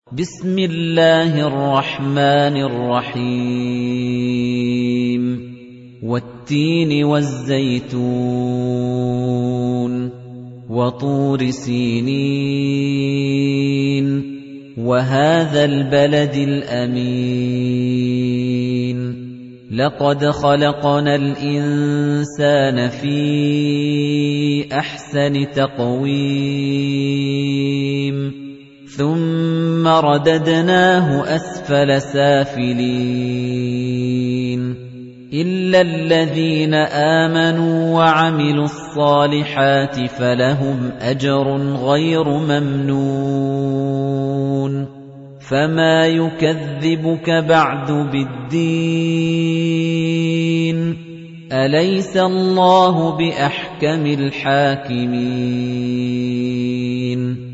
بسم الله الرحمن الرحيم والتين والزيتون وطور سينين وهذا البلد الأمين لقد خلقنا الإنسان في أحسن تقويم ثُمَّ رَدَدْنَاهُ أَسْفَلَ سَافِلِينَ إِلَّا الَّذِينَ آمَنُوا وَعَمِلُوا الصَّالِحَاتِ فَلَهُمْ أَجْرٌ غَيْرُ مَمْنُونٍ فَمَا يُكَذِّبُكَ بَعْدُ بِالدِّينِ أَلَيْسَ اللَّهُ بِأَحْكَمِ الْحَاكِمِينَ